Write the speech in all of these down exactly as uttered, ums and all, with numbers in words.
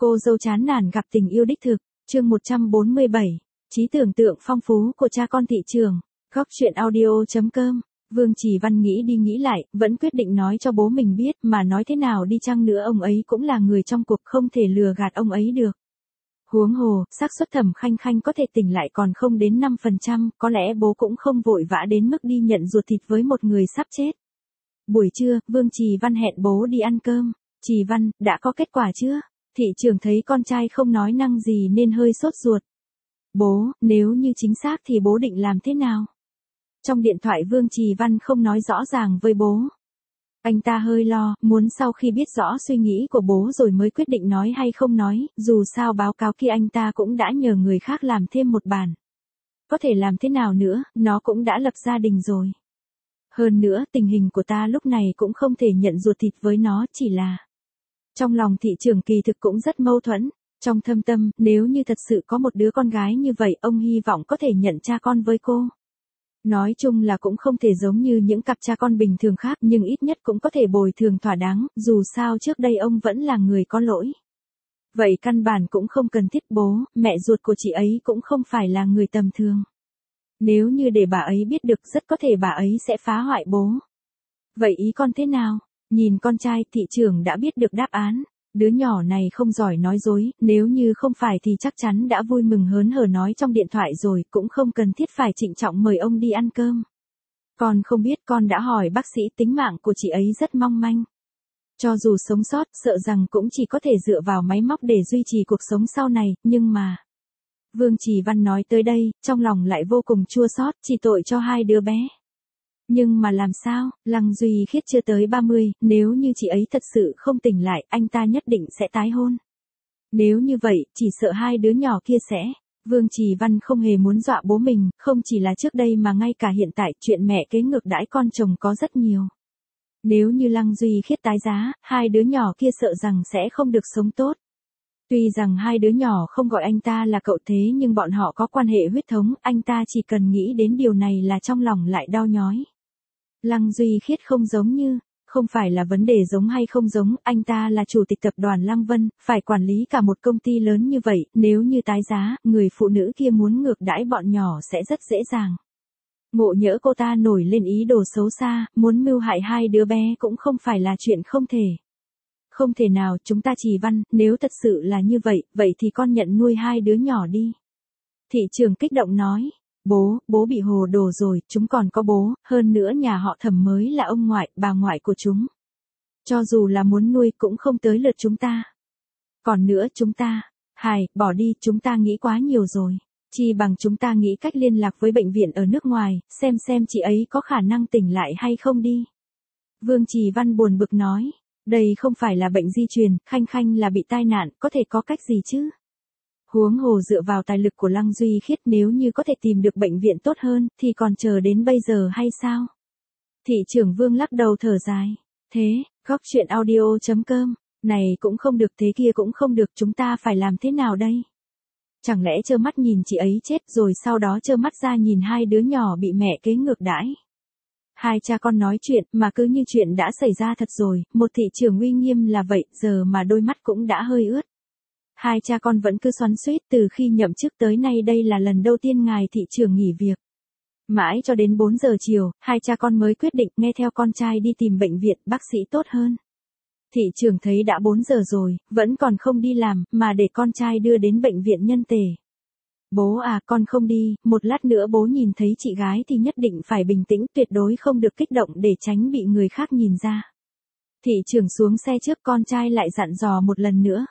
Cô dâu chán nản gặp tình yêu đích thực, chương một trăm bốn mươi bảy, trí tưởng tượng phong phú của cha con thị trường, góc truyện audio chấm com. Vương Trì Văn nghĩ đi nghĩ lại, vẫn quyết định nói cho bố mình biết, mà nói thế nào đi chăng nữa ông ấy cũng là người trong cuộc, không thể lừa gạt ông ấy được. Huống hồ, xác suất Thẩm Khanh Khanh có thể tỉnh lại còn không đến năm phần trăm, có lẽ bố cũng không vội vã đến mức đi nhận ruột thịt với một người sắp chết. Buổi trưa, Vương Trì Văn hẹn bố đi ăn cơm. Trì Văn, đã có kết quả chưa? Thị trưởng thấy con trai không nói năng gì nên hơi sốt ruột. Bố, nếu như chính xác thì bố định làm thế nào? Trong điện thoại Vương Trì Văn không nói rõ ràng với bố. Anh ta hơi lo, muốn sau khi biết rõ suy nghĩ của bố rồi mới quyết định nói hay không nói, dù sao báo cáo kia anh ta cũng đã nhờ người khác làm thêm một bản. Có thể làm thế nào nữa, nó cũng đã lập gia đình rồi. Hơn nữa, tình hình của ta lúc này cũng không thể nhận ruột thịt với nó, chỉ là... Trong lòng thị trưởng kỳ thực cũng rất mâu thuẫn. Trong thâm tâm, nếu như thật sự có một đứa con gái như vậy, ông hy vọng có thể nhận cha con với cô. Nói chung là cũng không thể giống như những cặp cha con bình thường khác, nhưng ít nhất cũng có thể bồi thường thỏa đáng, dù sao trước đây ông vẫn là người có lỗi. Vậy căn bản cũng không cần thiết, bố, mẹ ruột của chị ấy cũng không phải là người tầm thường. Nếu như để bà ấy biết được, rất có thể bà ấy sẽ phá hoại bố. Vậy ý con thế nào? Nhìn con trai, thị trưởng đã biết được đáp án. Đứa nhỏ này không giỏi nói dối, nếu như không phải thì chắc chắn đã vui mừng hớn hở nói trong điện thoại rồi, cũng không cần thiết phải trịnh trọng mời ông đi ăn cơm. Con không biết, con đã hỏi bác sĩ, tính mạng của chị ấy rất mong manh. Cho dù sống sót, sợ rằng cũng chỉ có thể dựa vào máy móc để duy trì cuộc sống sau này, nhưng mà... Vương Trì Văn nói tới đây, trong lòng lại vô cùng chua xót, chỉ tội cho hai đứa bé. Nhưng mà làm sao, Lăng Duy Khiết chưa tới ba mươi, nếu như chị ấy thật sự không tỉnh lại, anh ta nhất định sẽ tái hôn. Nếu như vậy, chỉ sợ hai đứa nhỏ kia sẽ... Vương Trì Văn không hề muốn dọa bố mình, không chỉ là trước đây mà ngay cả hiện tại, chuyện mẹ kế ngược đãi con chồng có rất nhiều. Nếu như Lăng Duy Khiết tái giá, hai đứa nhỏ kia sợ rằng sẽ không được sống tốt. Tuy rằng hai đứa nhỏ không gọi anh ta là cậu thế nhưng bọn họ có quan hệ huyết thống, anh ta chỉ cần nghĩ đến điều này là trong lòng lại đau nhói. Lăng Duy Khiết không giống như, không phải là vấn đề giống hay không giống, anh ta là chủ tịch tập đoàn Lăng Vân, phải quản lý cả một công ty lớn như vậy, nếu như tái giá, người phụ nữ kia muốn ngược đãi bọn nhỏ sẽ rất dễ dàng. Ngộ nhỡ cô ta nổi lên ý đồ xấu xa, muốn mưu hại hai đứa bé cũng không phải là chuyện không thể. Không thể nào, chúng ta Trì Văn, nếu thật sự là như vậy, vậy thì con nhận nuôi hai đứa nhỏ đi. Thị trưởng kích động nói. Bố, bố bị hồ đồ rồi, chúng còn có bố, hơn nữa nhà họ Thẩm mới là ông ngoại, bà ngoại của chúng. Cho dù là muốn nuôi cũng không tới lượt chúng ta. Còn nữa chúng ta, hài, bỏ đi, chúng ta nghĩ quá nhiều rồi. Chi bằng chúng ta nghĩ cách liên lạc với bệnh viện ở nước ngoài, xem xem chị ấy có khả năng tỉnh lại hay không đi. Vương Trì Văn buồn bực nói, đây không phải là bệnh di truyền, Khanh Khanh là bị tai nạn, có thể có cách gì chứ? Huống hồ dựa vào tài lực của Lăng Duy Khiết, nếu như có thể tìm được bệnh viện tốt hơn, thì còn chờ đến bây giờ hay sao? Thị trưởng Vương lắc đầu thở dài. Thế, góc truyện audio chấm com, này cũng không được thế kia cũng không được, chúng ta phải làm thế nào đây? Chẳng lẽ trơ mắt nhìn chị ấy chết rồi sau đó trơ mắt ra nhìn hai đứa nhỏ bị mẹ kế ngược đãi? Hai cha con nói chuyện mà cứ như chuyện đã xảy ra thật rồi, một thị trưởng uy nghiêm là vậy, giờ mà đôi mắt cũng đã hơi ướt. Hai cha con vẫn cứ xoắn xuýt, từ khi nhậm chức tới nay đây là lần đầu tiên ngài thị trưởng nghỉ việc. Mãi cho đến bốn giờ chiều, hai cha con mới quyết định nghe theo con trai đi tìm bệnh viện bác sĩ tốt hơn. Thị trưởng thấy đã bốn giờ rồi, vẫn còn không đi làm, mà để con trai đưa đến bệnh viện nhân tề. Bố à, con không đi, một lát nữa bố nhìn thấy chị gái thì nhất định phải bình tĩnh, tuyệt đối không được kích động để tránh bị người khác nhìn ra. Thị trưởng xuống xe trước, con trai lại dặn dò một lần nữa.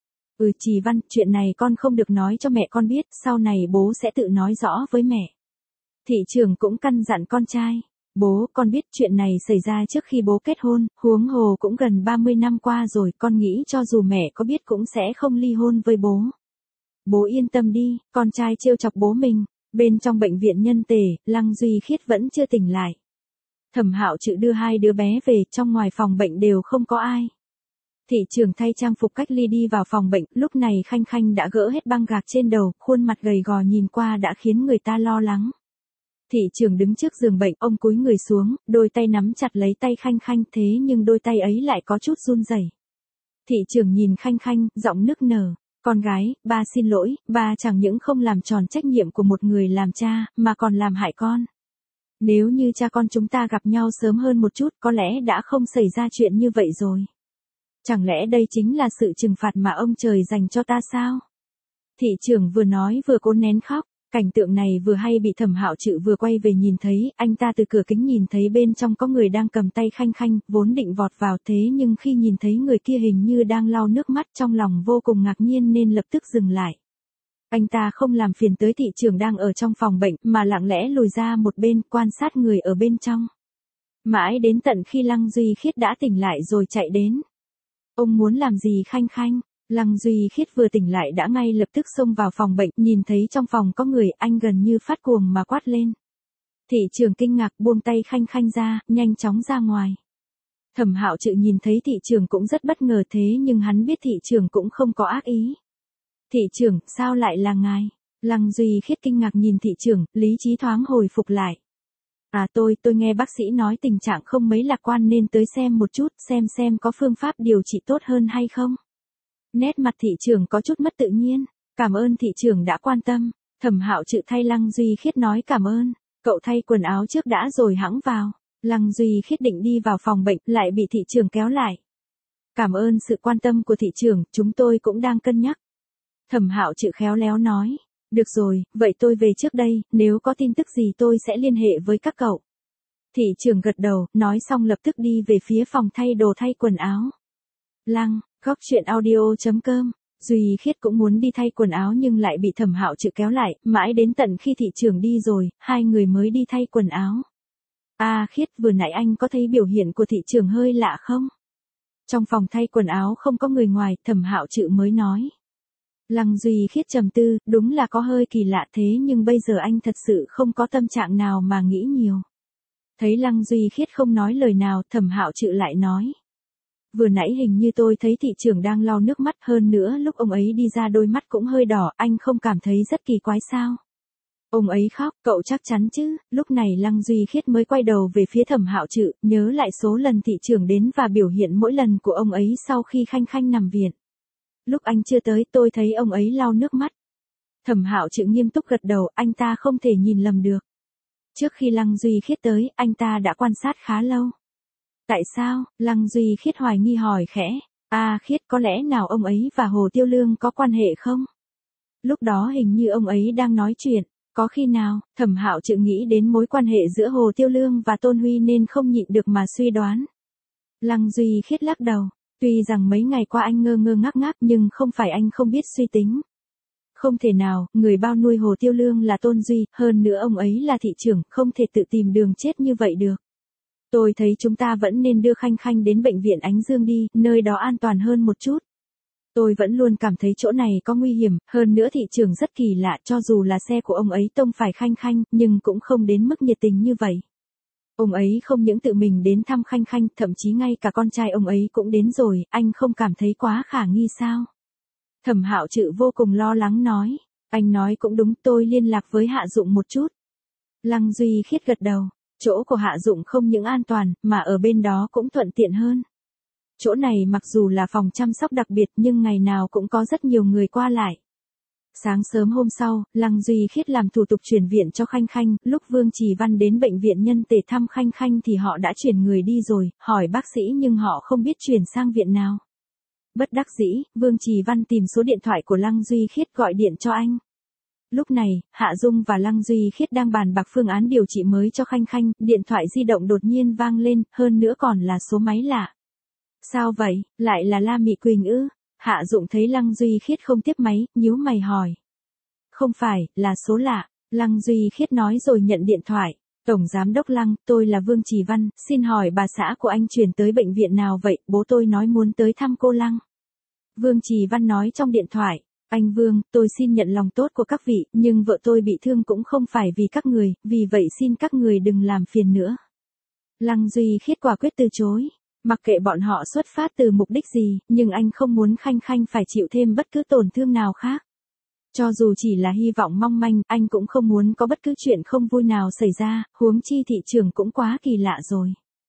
Ừ Trì Văn, chuyện này con không được nói cho mẹ con biết, sau này bố sẽ tự nói rõ với mẹ. Thị trưởng cũng căn dặn con trai. Bố, con biết chuyện này xảy ra trước khi bố kết hôn, huống hồ cũng gần ba mươi năm qua rồi, con nghĩ cho dù mẹ có biết cũng sẽ không ly hôn với bố. Bố yên tâm đi, con trai trêu chọc bố mình. Bên trong bệnh viện nhân tề, Lăng Duy Khiết vẫn chưa tỉnh lại. Thẩm Hạo Trự đưa hai đứa bé về, trong ngoài phòng bệnh đều không có ai. Thị trưởng thay trang phục cách ly đi vào phòng bệnh, lúc này Khanh Khanh đã gỡ hết băng gạc trên đầu, khuôn mặt gầy gò nhìn qua đã khiến người ta lo lắng. Thị trưởng đứng trước giường bệnh, ông cúi người xuống, đôi tay nắm chặt lấy tay Khanh Khanh, thế nhưng đôi tay ấy lại có chút run rẩy. Thị trưởng nhìn Khanh Khanh, giọng nức nở. Con gái, ba xin lỗi, ba chẳng những không làm tròn trách nhiệm của một người làm cha, mà còn làm hại con. Nếu như cha con chúng ta gặp nhau sớm hơn một chút, có lẽ đã không xảy ra chuyện như vậy rồi. Chẳng lẽ đây chính là sự trừng phạt mà ông trời dành cho ta sao? Thị trưởng vừa nói vừa cố nén khóc. Cảnh tượng này vừa hay bị Thẩm Hạo Trự vừa quay về nhìn thấy, anh ta từ cửa kính nhìn thấy bên trong có người đang cầm tay Khanh Khanh, vốn định vọt vào thế nhưng khi nhìn thấy người kia hình như đang lau nước mắt trong lòng vô cùng ngạc nhiên nên lập tức dừng lại. Anh ta không làm phiền tới thị trưởng đang ở trong phòng bệnh mà lặng lẽ lùi ra một bên quan sát người ở bên trong. Mãi đến tận khi Lăng Duy Khiết đã tỉnh lại rồi chạy đến. Ông muốn làm gì Khanh Khanh? Lăng Duy Khiết vừa tỉnh lại đã ngay lập tức xông vào phòng bệnh, nhìn thấy trong phòng có người, anh gần như phát cuồng mà quát lên. Thị trưởng kinh ngạc buông tay Khanh Khanh ra, nhanh chóng ra ngoài. Thẩm Hạo Trự nhìn thấy thị trưởng cũng rất bất ngờ thế nhưng hắn biết thị trưởng cũng không có ác ý. Thị trưởng, sao lại là ngài? Lăng Duy Khiết kinh ngạc nhìn thị trưởng, lý trí thoáng hồi phục lại. À tôi, tôi nghe bác sĩ nói tình trạng không mấy lạc quan nên tới xem một chút, xem xem có phương pháp điều trị tốt hơn hay không. Nét mặt thị trưởng có chút mất tự nhiên. Cảm ơn thị trưởng đã quan tâm. Thẩm Hạo Trự thay Lăng Duy Khiết nói cảm ơn. Cậu thay quần áo trước đã rồi hẵng vào. Lăng Duy Khiết định đi vào phòng bệnh lại bị thị trưởng kéo lại. Cảm ơn sự quan tâm của thị trưởng, chúng tôi cũng đang cân nhắc. Thẩm Hạo Trự khéo léo nói. Được rồi, vậy tôi về trước đây, nếu có tin tức gì tôi sẽ liên hệ với các cậu. Thị trưởng gật đầu, nói xong lập tức đi về phía phòng thay đồ thay quần áo. Lăng, góc chuyện audio chấm com. Duy Khiết cũng muốn đi thay quần áo nhưng lại bị Thẩm Hạo Trự kéo lại, mãi đến tận khi thị trưởng đi rồi, hai người mới đi thay quần áo. À Khiết, vừa nãy anh có thấy biểu hiện của thị trưởng hơi lạ không? Trong phòng thay quần áo không có người ngoài, Thẩm Hạo Trự mới nói. Lăng Duy Khiết trầm tư, đúng là có hơi kỳ lạ thế nhưng bây giờ anh thật sự không có tâm trạng nào mà nghĩ nhiều. Thấy Lăng Duy Khiết không nói lời nào, Thẩm Hạo Trự lại nói. Vừa nãy hình như tôi thấy thị trưởng đang lau nước mắt, hơn nữa lúc ông ấy đi ra đôi mắt cũng hơi đỏ, anh không cảm thấy rất kỳ quái sao? Ông ấy khóc, cậu chắc chắn chứ? Lúc này Lăng Duy Khiết mới quay đầu về phía Thẩm Hạo Trự, nhớ lại số lần thị trưởng đến và biểu hiện mỗi lần của ông ấy sau khi Khanh Khanh nằm viện. Lúc anh chưa tới tôi thấy ông ấy lau nước mắt. Thẩm Hạo Trự nghiêm túc gật đầu, anh ta không thể nhìn lầm được. Trước khi Lăng Duy Khiết tới, anh ta đã quan sát khá lâu. Tại sao? Lăng Duy Khiết hoài nghi hỏi khẽ. À Khiết, có lẽ nào ông ấy và Hồ Tiêu Lương có quan hệ không? Lúc đó hình như ông ấy đang nói chuyện. Có khi nào? Thẩm Hạo Trự nghĩ đến mối quan hệ giữa Hồ Tiêu Lương và Tôn Huy nên không nhịn được mà suy đoán. Lăng Duy Khiết lắc đầu. Tuy rằng mấy ngày qua anh ngơ ngơ ngác ngác nhưng không phải anh không biết suy tính. Không thể nào, người bao nuôi Hồ Tiêu Lương là Tôn Duy, hơn nữa ông ấy là thị trưởng, không thể tự tìm đường chết như vậy được. Tôi thấy chúng ta vẫn nên đưa Khanh Khanh đến bệnh viện Ánh Dương đi, nơi đó an toàn hơn một chút. Tôi vẫn luôn cảm thấy chỗ này có nguy hiểm, hơn nữa thị trưởng rất kỳ lạ, cho dù là xe của ông ấy tông phải Khanh Khanh, nhưng cũng không đến mức nhiệt tình như vậy. Ông ấy không những tự mình đến thăm Khanh Khanh, thậm chí ngay cả con trai ông ấy cũng đến rồi, anh không cảm thấy quá khả nghi sao? Thẩm Hạo Trự vô cùng lo lắng nói, anh nói cũng đúng, tôi liên lạc với Hạ Dụng một chút. Lăng Duy Khiết gật đầu, chỗ của Hạ Dụng không những an toàn, mà ở bên đó cũng thuận tiện hơn. Chỗ này mặc dù là phòng chăm sóc đặc biệt nhưng ngày nào cũng có rất nhiều người qua lại. Sáng sớm hôm sau, Lăng Duy Khiết làm thủ tục chuyển viện cho Khanh Khanh, lúc Vương Trì Văn đến bệnh viện Nhân Tề thăm Khanh Khanh thì họ đã chuyển người đi rồi, hỏi bác sĩ nhưng họ không biết chuyển sang viện nào. Bất đắc dĩ, Vương Trì Văn tìm số điện thoại của Lăng Duy Khiết gọi điện cho anh. Lúc này, Hạ Dung và Lăng Duy Khiết đang bàn bạc phương án điều trị mới cho Khanh Khanh, điện thoại di động đột nhiên vang lên, hơn nữa còn là số máy lạ. Sao vậy, lại là La Mị Quỳnh ư? Hạ Dụng thấy Lăng Duy Khiết không tiếp máy, nhíu mày hỏi. Không phải, là số lạ. Lăng Duy Khiết nói rồi nhận điện thoại. Tổng Giám đốc Lăng, tôi là Vương Trì Văn, xin hỏi bà xã của anh chuyển tới bệnh viện nào vậy, bố tôi nói muốn tới thăm cô Lăng. Vương Trì Văn nói trong điện thoại. Anh Vương, tôi xin nhận lòng tốt của các vị, nhưng vợ tôi bị thương cũng không phải vì các người, vì vậy xin các người đừng làm phiền nữa. Lăng Duy Khiết quả quyết từ chối. Mặc kệ bọn họ xuất phát từ mục đích gì, nhưng anh không muốn Khanh Khanh phải chịu thêm bất cứ tổn thương nào khác. Cho dù chỉ là hy vọng mong manh, anh cũng không muốn có bất cứ chuyện không vui nào xảy ra, huống chi thị trường cũng quá kỳ lạ rồi.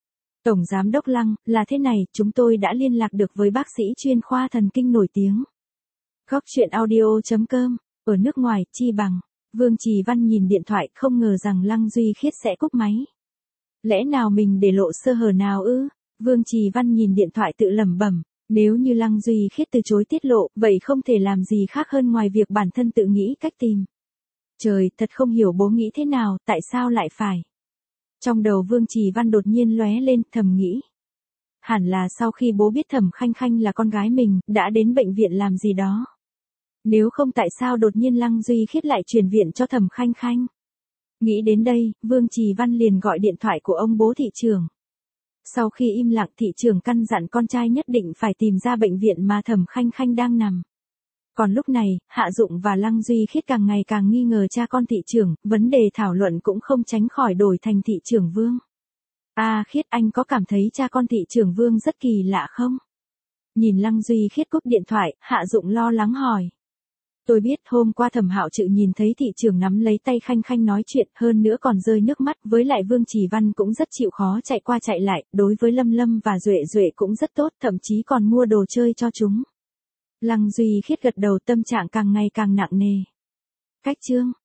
Tổng Giám đốc Lăng, là thế này, chúng tôi đã liên lạc được với bác sĩ chuyên khoa thần kinh nổi tiếng. Góc chuyện audio.com, ở nước ngoài, chi bằng. Vương Trì Văn nhìn điện thoại không ngờ rằng Lăng Duy Khiết sẽ cúp máy. Lẽ nào mình để lộ sơ hở nào ư? Vương Trì Văn nhìn điện thoại tự lẩm bẩm, nếu như Lăng Duy Khiết từ chối tiết lộ, vậy không thể làm gì khác hơn ngoài việc bản thân tự nghĩ cách tìm. Trời, thật không hiểu bố nghĩ thế nào, tại sao lại phải. Trong đầu Vương Trì Văn đột nhiên lóe lên, thầm nghĩ. Hẳn là sau khi bố biết Thẩm Khanh Khanh là con gái mình, đã đến bệnh viện làm gì đó. Nếu không tại sao đột nhiên Lăng Duy Khiết lại chuyển viện cho Thẩm Khanh Khanh. Nghĩ đến đây, Vương Trì Văn liền gọi điện thoại của ông bố thị trưởng. Sau khi im lặng, thị trưởng căn dặn con trai nhất định phải tìm ra bệnh viện mà Thẩm Khanh Khanh đang nằm. Còn lúc này, Hạ Dụng và Lăng Duy Khiết càng ngày càng nghi ngờ cha con thị trưởng, vấn đề thảo luận cũng không tránh khỏi đổi thành thị trưởng Vương. À Khiết, anh có cảm thấy cha con thị trưởng Vương rất kỳ lạ không? Nhìn Lăng Duy Khiết cúp điện thoại, Hạ Dụng lo lắng hỏi. Tôi biết hôm qua Thẩm Hạo Trự nhìn thấy thị trưởng nắm lấy tay Khanh Khanh nói chuyện, hơn nữa còn rơi nước mắt, với lại Vương Trì Văn cũng rất chịu khó chạy qua chạy lại, đối với Lâm Lâm và Duệ Duệ cũng rất tốt, thậm chí còn mua đồ chơi cho chúng. Lăng Duy Khiết gật đầu, tâm trạng càng ngày càng nặng nề. Cách chương